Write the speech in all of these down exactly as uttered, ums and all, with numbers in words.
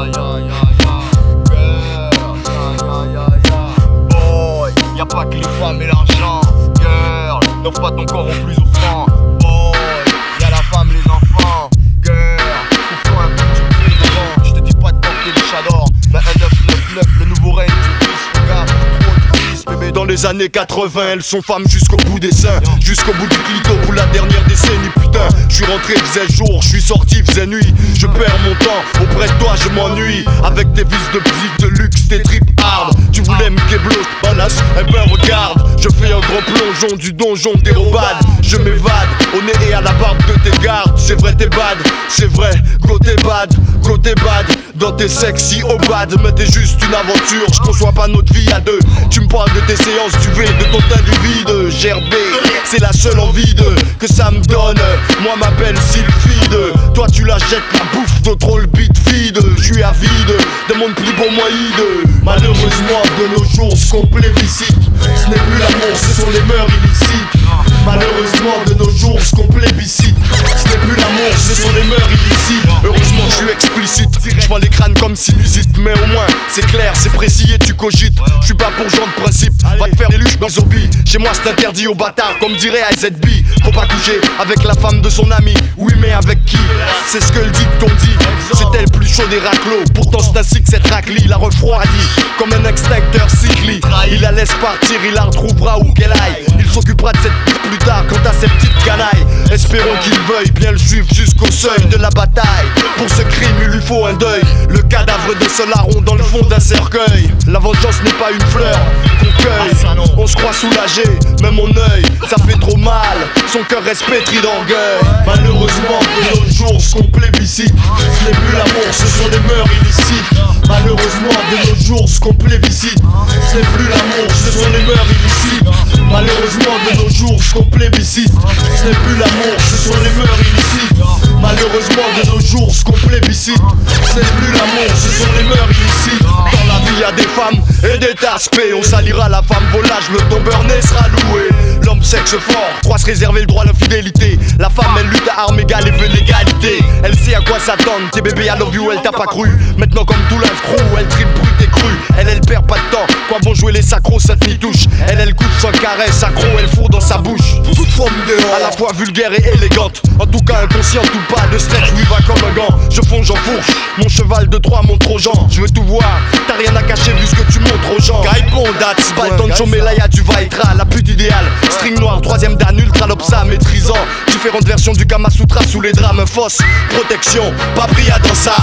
Boy, y'a pas que les femmes et l'argent. Girl, n'offre pas ton corps au plus offrant. Boy, y'a la femme, les enfants. Girl, trouve-toi un petit prix devant. J'te dis pas de porter des chadors, mais un neuf neuf neuf, le nouveau règne du fils. Regarde, trop de fils, bébé. Dans les années quatre-vingt, elles sont femmes jusqu'au bout des seins, jusqu'au bout du clito pour la dernière décennie. Putain, je suis rentré, faisait jour, je suis sorti, faisait nuit. Je perds mon temps, auprès de toi je m'ennuie. Avec tes vis de physique de luxe, tes tripes hard. Tu voulais me kéblo, balasse, eh ben regarde. Je fais un grand plongeon du donjon des robades. Je m'évade, au nez et à la barbe de tes gardes. C'est vrai t'es bad, c'est vrai, go t'es bad, go t'es bad. Dans tes sexy au bad, mais t'es juste une aventure. Je conçois pas notre vie à deux. Tu me parles de tes séances, tu veux de ton teint du vide. Gerbé, c'est la seule envie de que ça me donne. Moi m'appelle Sylphide. Toi tu la jettes la bouffe de trop le beat vide. Je suis avide de mon plus beau moïde. Malheureusement de nos jours ce qu'on plébiscite, ce n'est plus l'amour, ce sont les mœurs illicites. Malheureusement de nos jours ce qu'on plébiscite, ce n'est plus l'amour, ce sont les mœurs illicites. Heureusement je suis explicite, je prends les crânes comme sinusite. Mais au moins c'est clair, c'est précis et tu cogites. Je suis pas pour genre de principe, va te faire des luches dans Zombie. Chez moi c'est interdit aux bâtards comme dirait I Z B. Faut pas coucher avec la femme de son ami, oui mais avec qui? C'est ce que le dicton dit, c'est elle plus chaud des raclos. Pourtant c'est ainsi que cette raclie la refroidit comme un extincteur cycli. Il la laisse partir, il la retrouvera où qu'elle aille. Il s'occupera de cette pute plus tard quant à ces petites canailles. Espérons qu'il veuille bien le suivre jusqu'au seuil de la bataille. Pour ce crime il lui faut un deuil, le cadavre de ce larron dans le fond d'un cercueil. La vengeance n'est pas une fleur qu'on cueille. On se croit soulagé, mais mon œil ça fait trop mal. Son cœur reste pétri d'orgueil. Malheureusement de nos jours ce qu'on plébiscite, ce n'est plus l'amour, ce sont les mœurs illicites. Malheureusement de nos jours ce qu'on plébiscite, ce n'est plus l'amour, ce sont les mœurs illicites. Malheureusement de nos jours ce qu'on plébiscite, ce n'est plus l'amour, ce sont les mœurs illicites. Malheureusement de nos jours ce qu'on plébiscite, ce n'est plus l'amour, ce sont les mœurs illicites. Dans la vie y'a des femmes et des tasses. On salira la femme volage, le tombeur né sera loué. L'homme sexe fort croit se réserver le droit à l'infidélité. La femme elle lutte à armes égales et veut l'égalité. Elle sait à quoi s'attendre, tes bébés I love you, elle t'a pas cru. Maintenant comme tout l'infrou, elle tripe brut et cru. Elle elle perd pas de temps, quoi bon jouer les sacros, cette ni touche. Elle elle coupe sans caresse, accro, elle fourre dans sa bouche. Toute forme dehors, à la fois vulgaire et élégante. En tout cas inconsciente ou pas, de stress lui va comme un gant. Je fonds, j'enfourche, mon cheval de Troie montre aux gens. Je veux tout voir, t'as rien à cacher vu ce que tu montres aux gens. Pas le temps de chômer, là y'a du Vaitra, la pute idéale. String noir, troisième dan, ultra lopsa, maîtrisant. Différentes versions du Kama Sutra sous les drames, fausse protection, pas bria dans ça.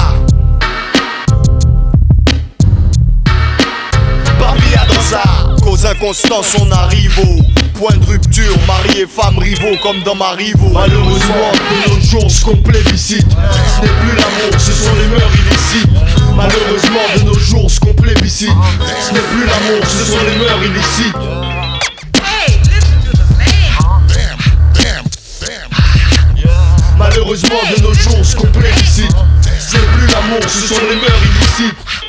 Pas bria dans ça. Cause inconstance, on arrive au point de rupture, mari et femme rivaux comme dans Marivaux. Malheureusement, de nos jours, ce qu'on plébiscite, ce n'est plus l'amour, ce sont les mœurs illicites. Malheureusement, de nos jours, ce qu'on plébiscite, ce n'est plus l'amour, ce sont les mœurs illicites. Malheureusement, de nos jours, ce qu'on plébiscite, ce n'est plus l'amour, ce sont les mœurs illicites.